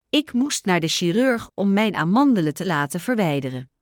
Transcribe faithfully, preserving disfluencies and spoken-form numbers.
Ik moest naar de chirurg om mijn amandelen te laten verwijderen.